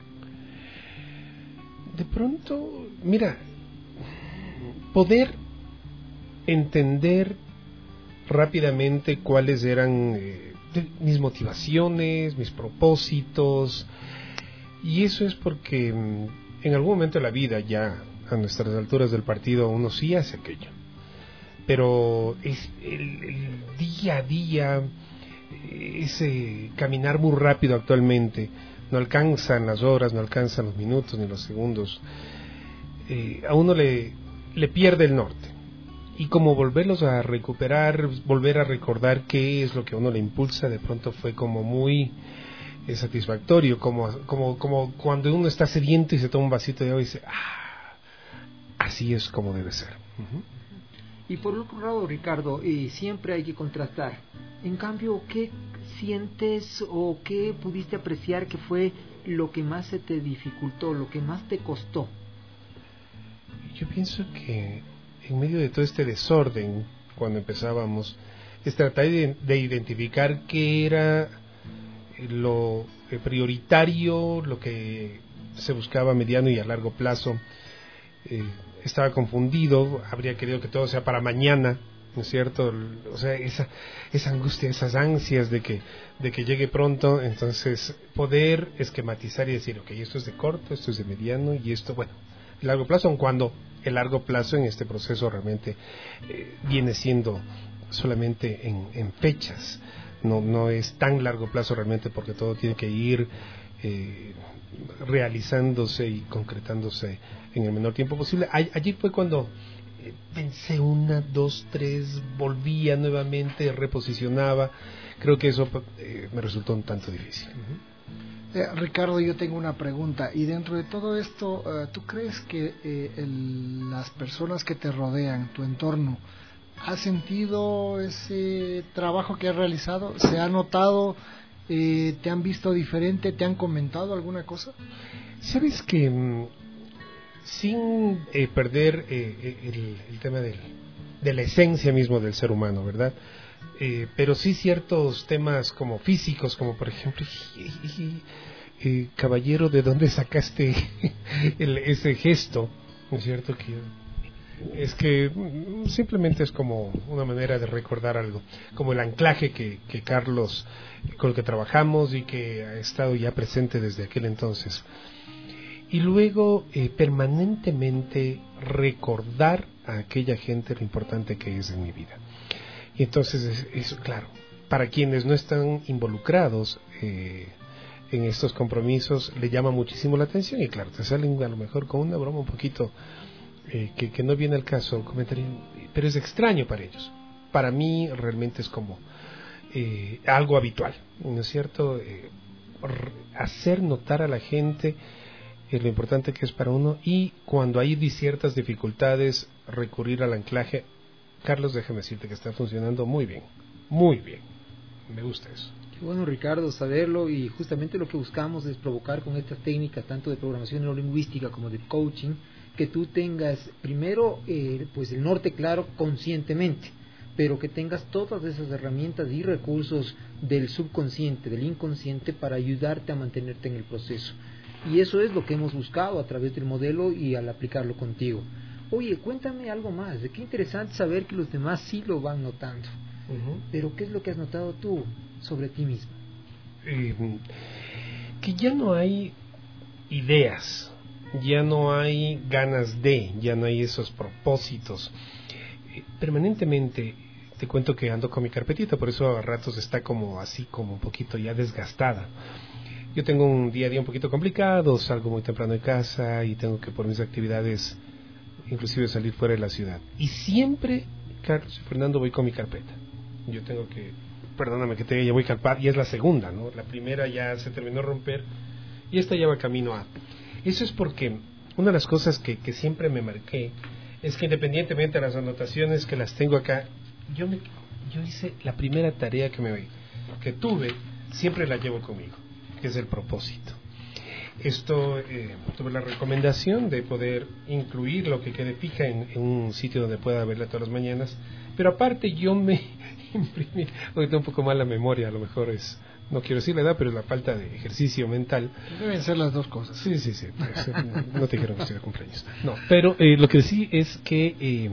De pronto, mira, poder entender rápidamente cuáles eran mis motivaciones, mis propósitos, y eso es porque en algún momento de la vida, ya a nuestras alturas del partido, uno sí hace aquello, pero es el día a día, ese caminar muy rápido actualmente, no alcanzan las horas, no alcanzan los minutos ni los segundos, a uno le pierde el norte, y como volverlos a recuperar, volver a recordar qué es lo que a uno le impulsa, de pronto fue como muy satisfactorio, como cuando uno está sediento y se toma un vasito de agua y dice, así es como debe ser. Uh-huh. Y por otro lado, Ricardo, siempre hay que contrastar. En cambio, ¿qué sientes o qué pudiste apreciar que fue lo que más se te dificultó, lo que más te costó? Yo pienso que en medio de todo este desorden, cuando empezábamos, es tratar de identificar qué era lo prioritario, lo que se buscaba a mediano y a largo plazo. Estaba confundido, habría querido que todo sea para mañana, ¿no es cierto? O sea, esa angustia, esas ansias de que llegue pronto. Entonces poder esquematizar y decir, ok, esto es de corto, esto es de mediano y esto, bueno, largo plazo, aun cuando el largo plazo en este proceso realmente viene siendo solamente en fechas, no es tan largo plazo realmente, porque todo tiene que ir realizándose y concretándose en el menor tiempo posible. Allí fue cuando pensé 1, 2, 3, volvía nuevamente, reposicionaba. Creo que eso me resultó un tanto difícil. Ricardo, yo tengo una pregunta, y dentro de todo esto, ¿tú crees que las personas que te rodean, tu entorno, ha sentido ese trabajo que has realizado? ¿Se ha notado? ¿Te han visto diferente? ¿Te han comentado alguna cosa? Sabes que sin perder el tema de la esencia mismo del ser humano, ¿verdad? Pero sí ciertos temas como físicos, como por ejemplo, caballero, ¿de dónde sacaste ese gesto? ¿No es cierto? Es que simplemente es como una manera de recordar algo, como el anclaje que Carlos, con el que trabajamos y que ha estado ya presente desde aquel entonces. Y luego permanentemente recordar a aquella gente lo importante que es en mi vida. Y entonces eso, claro, para quienes no están involucrados en estos compromisos, le llama muchísimo la atención, y claro, te salen a lo mejor con una broma un poquito que no viene al caso, un comentario, pero es extraño para ellos. Para mí realmente es como algo habitual, ¿no es cierto? Hacer notar a la gente lo importante que es para uno, y cuando hay ciertas dificultades, recurrir al anclaje. Carlos, déjame decirte que está funcionando muy bien, muy bien. Me gusta eso. Qué bueno, Ricardo, saberlo, y justamente lo que buscamos es provocar con estas técnicas, tanto de programación neurolingüística como de coaching, que tú tengas primero pues el norte claro conscientemente, pero que tengas todas esas herramientas y recursos del subconsciente, del inconsciente, para ayudarte a mantenerte en el proceso. Y eso es lo que hemos buscado a través del modelo y al aplicarlo contigo. Oye, cuéntame algo más. Qué interesante saber que los demás sí lo van notando. Pero ¿qué es lo que has notado tú sobre ti mismo? Que ya no hay ideas, ya no hay ganas de, ya no hay esos propósitos. Permanentemente te cuento que ando con mi carpetita, por eso a ratos está como así, como un poquito ya desgastada. Yo tengo un día a día un poquito complicado, salgo muy temprano de casa y tengo que por mis actividades inclusive salir fuera de la ciudad. Y siempre, Carlos y Fernando, voy con mi carpeta. Yo tengo que, perdóname que te diga, ya voy calpar, y es la segunda, ¿no? La primera ya se terminó de romper y esta ya va camino a... Eso es porque una de las cosas que siempre me marqué es que independientemente de las anotaciones que las tengo acá, yo hice la primera tarea que tuve, siempre la llevo conmigo, que es el propósito. Esto, tuve la recomendación de poder incluir lo que quede fija en un sitio donde pueda verla todas las mañanas, pero aparte yo me imprimí, hoy tengo un poco mal la memoria, a lo mejor es, no quiero decir la edad, pero es la falta de ejercicio mental. Deben ser las dos cosas. Sí, no te dijeron que estoy de cumpleaños. No, pero lo que sí es que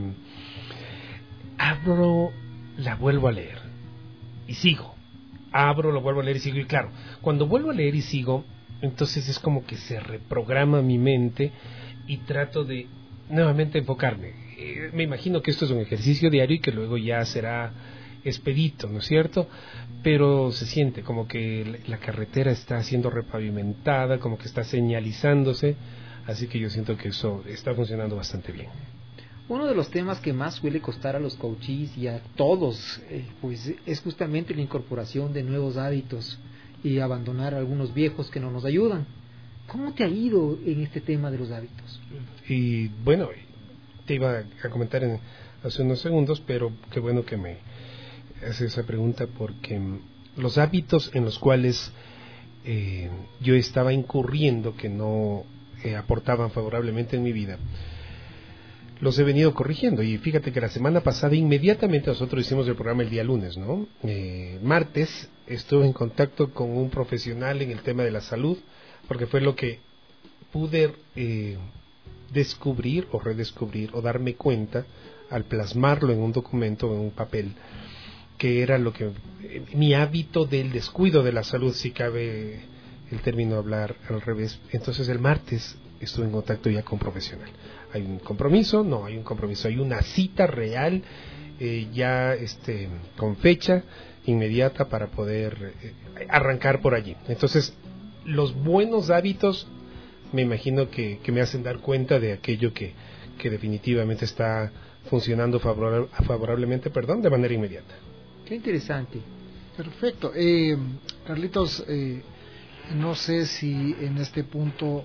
abro, la vuelvo a leer y sigo. Abro, lo vuelvo a leer y sigo. Y claro, cuando vuelvo a leer y sigo, entonces es como que se reprograma mi mente y trato de nuevamente enfocarme. Me imagino que esto es un ejercicio diario y que luego ya será expedito, ¿no es cierto? Pero se siente como que la carretera está siendo repavimentada, como que está señalizándose, así que yo siento que eso está funcionando bastante bien. Uno de los temas que más suele costar a los coaches y a todos, pues es justamente la incorporación de nuevos hábitos y abandonar algunos viejos que no nos ayudan. ¿Cómo te ha ido en este tema de los hábitos? Y bueno, te iba a comentar hace unos segundos, pero qué bueno que me haces esa pregunta, porque los hábitos en los cuales yo estaba incurriendo que no aportaban favorablemente en mi vida, los he venido corrigiendo. Y fíjate que la semana pasada inmediatamente nosotros hicimos el programa el día lunes, ¿no? Martes estuve en contacto con un profesional en el tema de la salud, porque fue lo que pude descubrir o redescubrir o darme cuenta al plasmarlo en un documento, en un papel, que era lo que mi hábito del descuido de la salud, si cabe el término hablar al revés. Entonces el martes estuve en contacto ya con un profesional. ¿Hay un compromiso? No, hay un compromiso. Hay una cita real, ya con fecha inmediata para poder arrancar por allí. Entonces, los buenos hábitos me imagino que me hacen dar cuenta de aquello que definitivamente está funcionando favorablemente, de manera inmediata. Qué interesante. Perfecto. Carlitos, no sé si en este punto,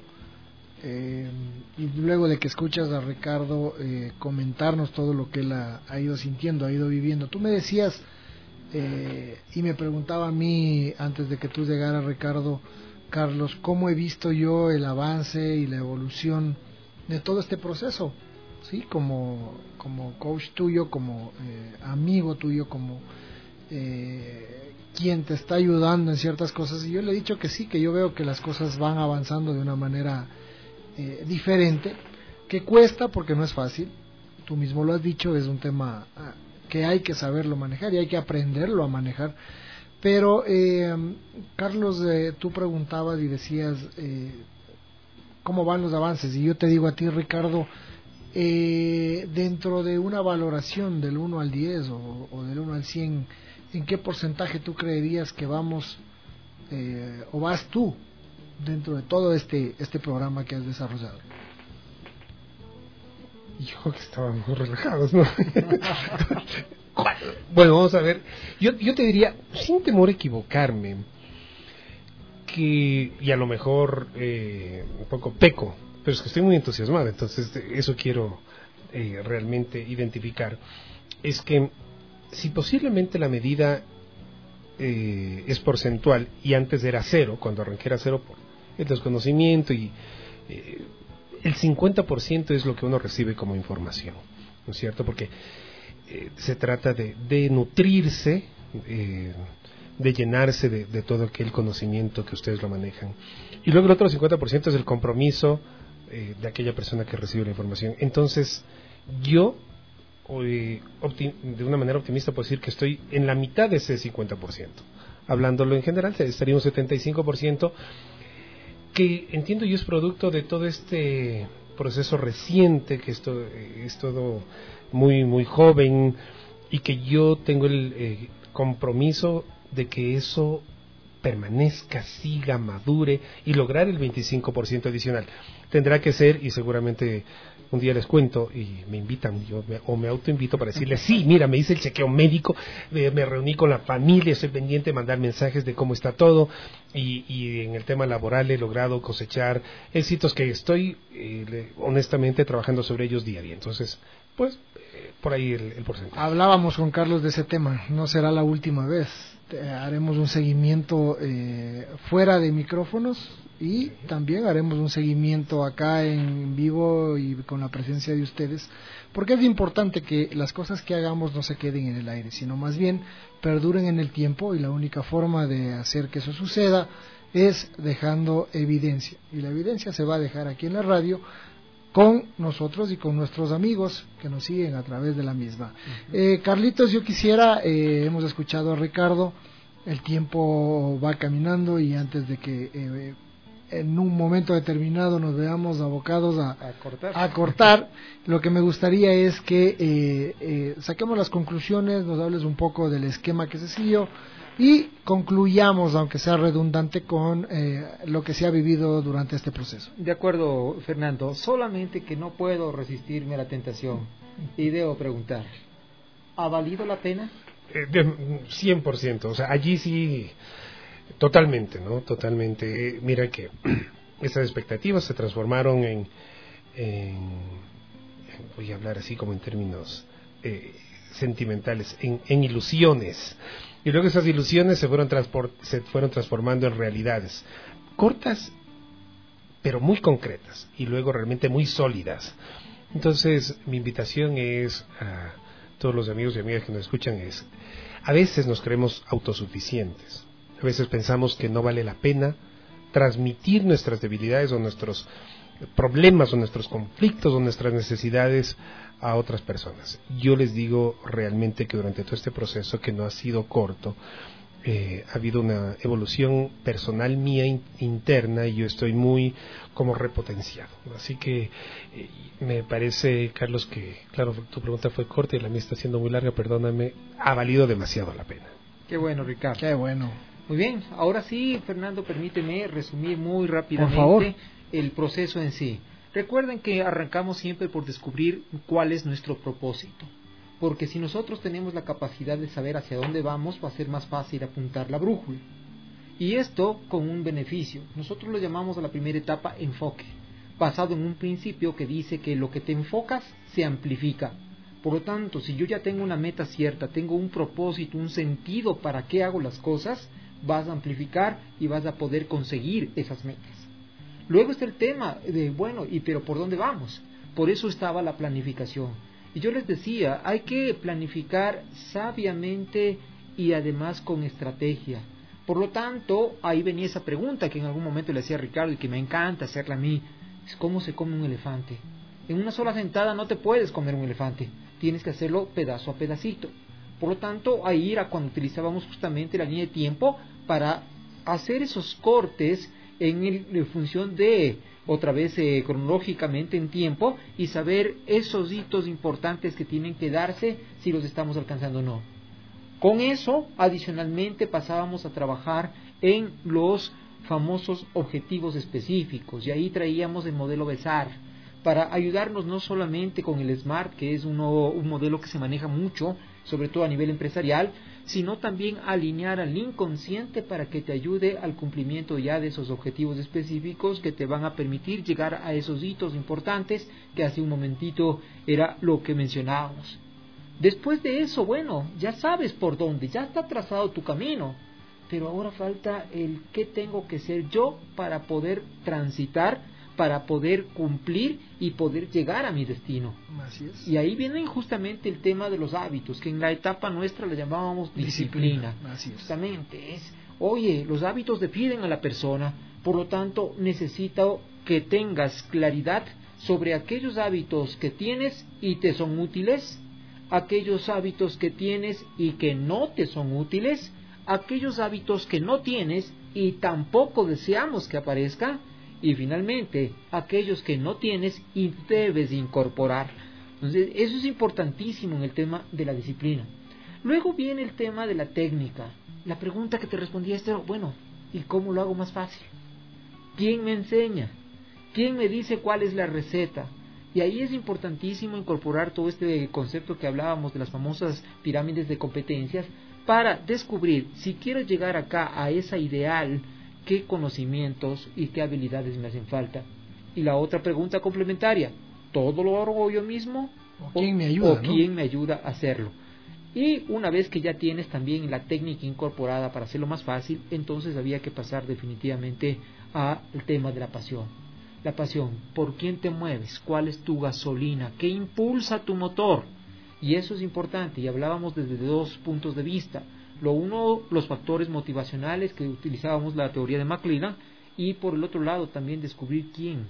y luego de que escuchas a Ricardo comentarnos todo lo que él ha ido sintiendo, ha ido viviendo, tú me decías, y me preguntaba a mí antes de que tú llegaras, Ricardo, Carlos, ¿cómo he visto yo el avance y la evolución de todo este proceso? ¿Sí? Como coach tuyo, como amigo tuyo, como quien te está ayudando en ciertas cosas. Y yo le he dicho que sí, que yo veo que las cosas van avanzando de una manera diferente, que cuesta porque no es fácil. Tú mismo lo has dicho, es un tema que hay que saberlo manejar y hay que aprenderlo a manejar. Pero, Carlos, tú preguntabas y decías cómo van los avances. Y yo te digo a ti, Ricardo, dentro de una valoración del 1 al 10 o del 1 al 100, ¿en qué porcentaje tú creerías que vamos o vas tú dentro de todo este programa que has desarrollado? Yo que estábamos relajados, ¿no? Bueno, vamos a ver. Yo te diría, sin temor a equivocarme, que, y a lo mejor un poco peco, pero es que estoy muy entusiasmado, entonces eso quiero realmente identificar, es que si posiblemente la medida es porcentual y antes era 0, cuando arranqué era 0 por el desconocimiento, y el 50% es lo que uno recibe como información, ¿no es cierto? Porque se trata de nutrirse, de llenarse de todo aquel conocimiento que ustedes lo manejan. Y luego el otro 50% es el compromiso de aquella persona que recibe la información. Entonces, yo, de una manera optimista, puedo decir que estoy en la mitad de ese 50%. Hablándolo en general, estaría un 75%, que entiendo yo es producto de todo este proceso reciente, que esto es todo muy, muy joven, y que yo tengo el compromiso de que eso permanezca, siga, madure y lograr el 25% adicional. Tendrá que ser, y seguramente un día les cuento y me invitan, o me autoinvito para decirles, sí, mira, me hice el chequeo médico, me reuní con la familia, estoy pendiente de mandar mensajes de cómo está todo, y en el tema laboral he logrado cosechar éxitos que estoy honestamente trabajando sobre ellos día a día. Entonces, pues, por ahí el porcentaje. Hablábamos con Carlos de ese tema, no será la última vez. Haremos un seguimiento fuera de micrófonos y también haremos un seguimiento acá en vivo y con la presencia de ustedes, porque es importante que las cosas que hagamos no se queden en el aire, sino más bien perduren en el tiempo, y la única forma de hacer que eso suceda es dejando evidencia, y la evidencia se va a dejar aquí en la radio con nosotros y con nuestros amigos que nos siguen a través de la misma. Carlitos, yo quisiera, hemos escuchado a Ricardo, el tiempo va caminando, y antes de que en un momento determinado nos veamos abocados a cortar, lo que me gustaría es que saquemos las conclusiones, nos hables un poco del esquema que se siguió y concluyamos, aunque sea redundante, con lo que se ha vivido durante este proceso. De acuerdo, Fernando, solamente que no puedo resistirme a la tentación y debo preguntar, ¿ha valido la pena? 100%, o sea, allí sí, totalmente, ¿no? Totalmente. Mira que esas expectativas se transformaron en voy a hablar así como en términos sentimentales, en ilusiones. Y luego esas ilusiones se fueron transformando en realidades cortas, pero muy concretas, y luego realmente muy sólidas. Entonces, mi invitación es a todos los amigos y amigas que nos escuchan, es, a veces nos creemos autosuficientes, a veces pensamos que no vale la pena transmitir nuestras debilidades o nuestros problemas o nuestros conflictos o nuestras necesidades a otras personas. Yo les digo realmente que durante todo este proceso, que no ha sido corto, ha habido una evolución personal mía interna, y yo estoy muy como repotenciado. Así que me parece, Carlos, que claro, tu pregunta fue corta y la mía está siendo muy larga, perdóname, ha valido demasiado la pena. Qué bueno, Ricardo. Qué bueno. Muy bien, ahora sí, Fernando, permíteme resumir muy rápidamente, por favor, el proceso en sí. Recuerden que arrancamos siempre por descubrir cuál es nuestro propósito, porque si nosotros tenemos la capacidad de saber hacia dónde vamos, va a ser más fácil apuntar la brújula. Y esto con un beneficio. Nosotros lo llamamos a la primera etapa enfoque, basado en un principio que dice que lo que te enfocas se amplifica. Por lo tanto, si yo ya tengo una meta cierta, tengo un propósito, un sentido para qué hago las cosas, vas a amplificar y vas a poder conseguir esas metas. Luego está el tema de, bueno, pero ¿por dónde vamos? Por eso estaba la planificación. Y yo les decía, hay que planificar sabiamente y además con estrategia. Por lo tanto, ahí venía esa pregunta que en algún momento le hacía a Ricardo y que me encanta hacerla a mí, es ¿cómo se come un elefante? En una sola sentada no te puedes comer un elefante, tienes que hacerlo pedazo a pedacito. Por lo tanto, ahí era cuando utilizábamos justamente la línea de tiempo para hacer esos cortes en función de, otra vez cronológicamente en tiempo, y saber esos hitos importantes que tienen que darse, si los estamos alcanzando o no. Con eso, adicionalmente, pasábamos a trabajar en los famosos objetivos específicos, y ahí traíamos el modelo BESAR, para ayudarnos no solamente con el SMART, que es un modelo que se maneja mucho, sobre todo a nivel empresarial, sino también alinear al inconsciente para que te ayude al cumplimiento ya de esos objetivos específicos que te van a permitir llegar a esos hitos importantes que hace un momentito era lo que mencionábamos. Después de eso, bueno, ya sabes por dónde, ya está trazado tu camino, pero ahora falta el qué tengo que ser yo para poder transitar, para poder cumplir y poder llegar a mi destino. Así es. Y ahí viene justamente el tema de los hábitos, que en la etapa nuestra le llamábamos disciplina. Así es. Justamente oye, los hábitos definen a la persona, por lo tanto necesito que tengas claridad sobre aquellos hábitos que tienes y te son útiles, aquellos hábitos que tienes y que no te son útiles, aquellos hábitos que no tienes y tampoco deseamos que aparezca, y finalmente aquellos que no tienes y debes incorporar. Entonces eso es importantísimo en el tema de la disciplina. Luego viene el tema de la técnica. La pregunta que te respondía bueno, ¿y cómo lo hago más fácil? ¿Quién me enseña? ¿Quién me dice cuál es la receta? Y ahí es importantísimo incorporar todo este concepto que hablábamos de las famosas pirámides de competencias para descubrir, si quiero llegar acá a esa ideal, qué conocimientos y qué habilidades me hacen falta. Y la otra pregunta complementaria, ¿todo lo hago yo mismo? ¿O quién me ayuda? ¿Quién me ayuda a hacerlo? Y una vez que ya tienes también la técnica incorporada para hacerlo más fácil, entonces había que pasar definitivamente al tema de la pasión. La pasión, ¿por quién te mueves? ¿Cuál es tu gasolina? ¿Qué impulsa tu motor? Y eso es importante, y hablábamos desde dos puntos de vista. Lo uno, los factores motivacionales, que utilizábamos la teoría de McClelland, y por el otro lado también descubrir quién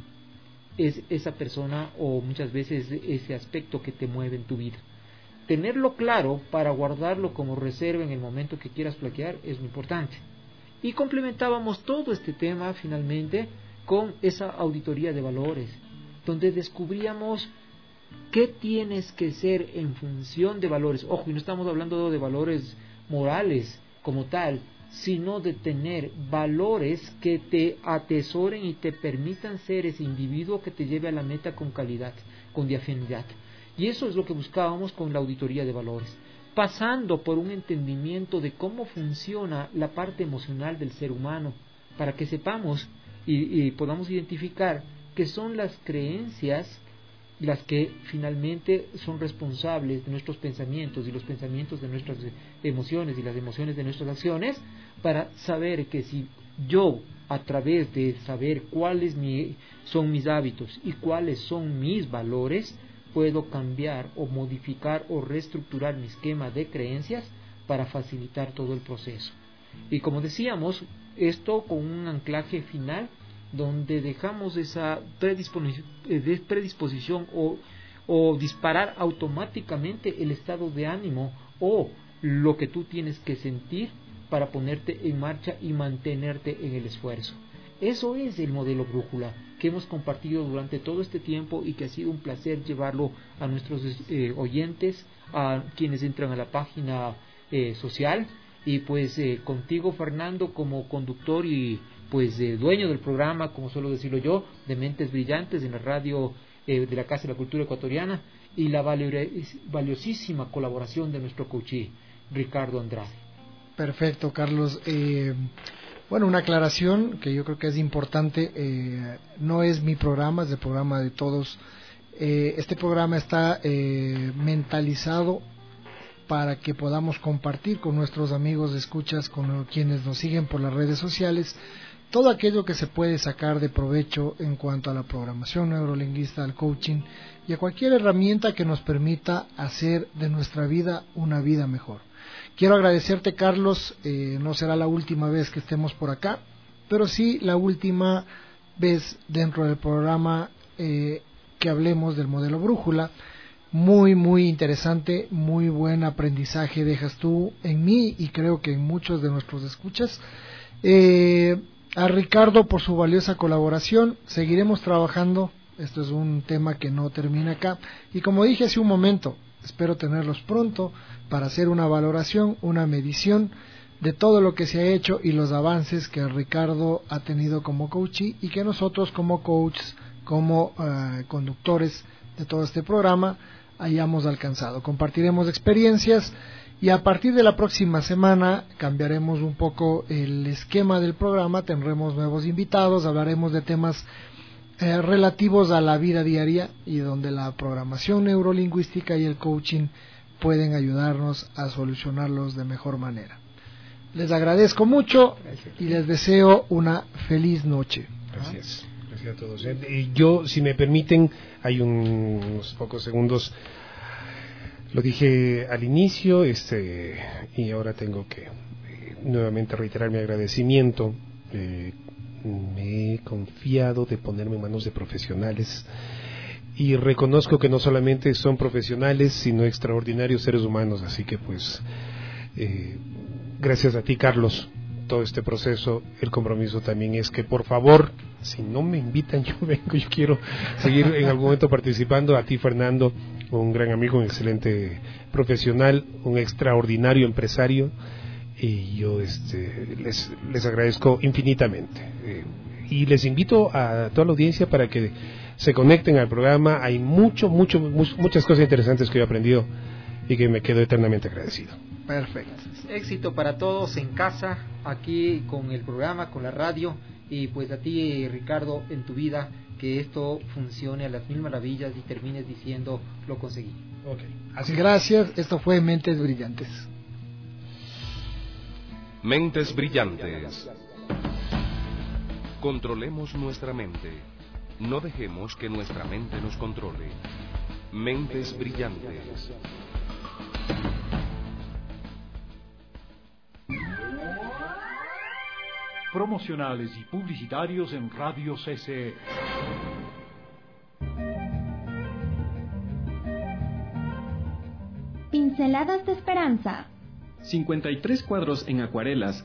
es esa persona o muchas veces ese aspecto que te mueve en tu vida. Tenerlo claro para guardarlo como reserva en el momento que quieras flaquear es muy importante. Y complementábamos todo este tema finalmente con esa auditoría de valores, donde descubríamos qué tienes que ser en función de valores. Ojo, y no estamos hablando de valores morales como tal, sino de tener valores que te atesoren y te permitan ser ese individuo que te lleve a la meta con calidad, con diafinidad. Y eso es lo que buscábamos con la auditoría de valores, pasando por un entendimiento de cómo funciona la parte emocional del ser humano, para que sepamos y podamos identificar que son las creencias las que finalmente son responsables de nuestros pensamientos y los pensamientos de nuestras emociones y las emociones de nuestras acciones, para saber que si yo, a través de saber cuáles son mis hábitos y cuáles son mis valores, puedo cambiar o modificar o reestructurar mi esquema de creencias para facilitar todo el proceso. Y como decíamos, esto con un anclaje final donde dejamos esa predisposición o disparar automáticamente el estado de ánimo o lo que tú tienes que sentir para ponerte en marcha y mantenerte en el esfuerzo. Eso es el modelo brújula que hemos compartido durante todo este tiempo y que ha sido un placer llevarlo a nuestros oyentes, a quienes entran a la página social, y pues contigo, Fernando, como conductor y pues dueño del programa, como suelo decirlo yo, de Mentes Brillantes en la radio de la Casa de la Cultura Ecuatoriana, y la valiosísima colaboración de nuestro coachí, Ricardo Andrade. Perfecto, Carlos. Bueno, una aclaración que yo creo que es importante, no es mi programa, es el programa de todos. Este programa está mentalizado para que podamos compartir con nuestros amigos de escuchas, con quienes nos siguen por las redes sociales, todo aquello que se puede sacar de provecho en cuanto a la programación neurolingüista, al coaching y a cualquier herramienta que nos permita hacer de nuestra vida una vida mejor. Quiero agradecerte, Carlos, no será la última vez que estemos por acá, pero sí la última vez dentro del programa que hablemos del modelo brújula. Muy, muy interesante, muy buen aprendizaje dejas tú en mí y creo que en muchos de nuestros escuchas. A Ricardo por su valiosa colaboración, seguiremos trabajando, esto es un tema que no termina acá, y como dije hace un momento, espero tenerlos pronto para hacer una valoración, una medición de todo lo que se ha hecho y los avances que Ricardo ha tenido como coachee y que nosotros como coaches, como conductores de todo este programa hayamos alcanzado. Compartiremos experiencias y a partir de la próxima semana cambiaremos un poco el esquema del programa, tendremos nuevos invitados, hablaremos de temas relativos a la vida diaria y donde la programación neurolingüística y el coaching pueden ayudarnos a solucionarlos de mejor manera. Les agradezco mucho y les deseo una feliz noche. Gracias. Gracias a todos. Yo, si me permiten, hay unos pocos segundos. Lo dije al inicio, y ahora tengo que nuevamente reiterar mi agradecimiento. Me he confiado de ponerme en manos de profesionales y reconozco que no solamente son profesionales, sino extraordinarios seres humanos. Así que, pues, gracias a ti, Carlos, todo este proceso. El compromiso también es que, por favor, si no me invitan, yo vengo, yo quiero seguir en algún momento participando. A ti, Fernando, un gran amigo, un excelente profesional, un extraordinario empresario, y yo les agradezco infinitamente. Y les invito a toda la audiencia para que se conecten al programa. Hay muchas cosas interesantes que he aprendido y que me quedo eternamente agradecido. Perfecto. Éxito para todos en casa, aquí con el programa, con la radio, y pues a ti, Ricardo, en tu vida, que esto funcione a las mil maravillas y termines diciendo lo conseguí. Okay. Así, gracias. Esto fue Mentes Brillantes. Mentes Brillantes. Controlemos nuestra mente. No dejemos que nuestra mente nos controle. Mentes Brillantes. Promocionales y publicitarios en Radio CC. Pinceladas de Esperanza. 53 cuadros en acuarelas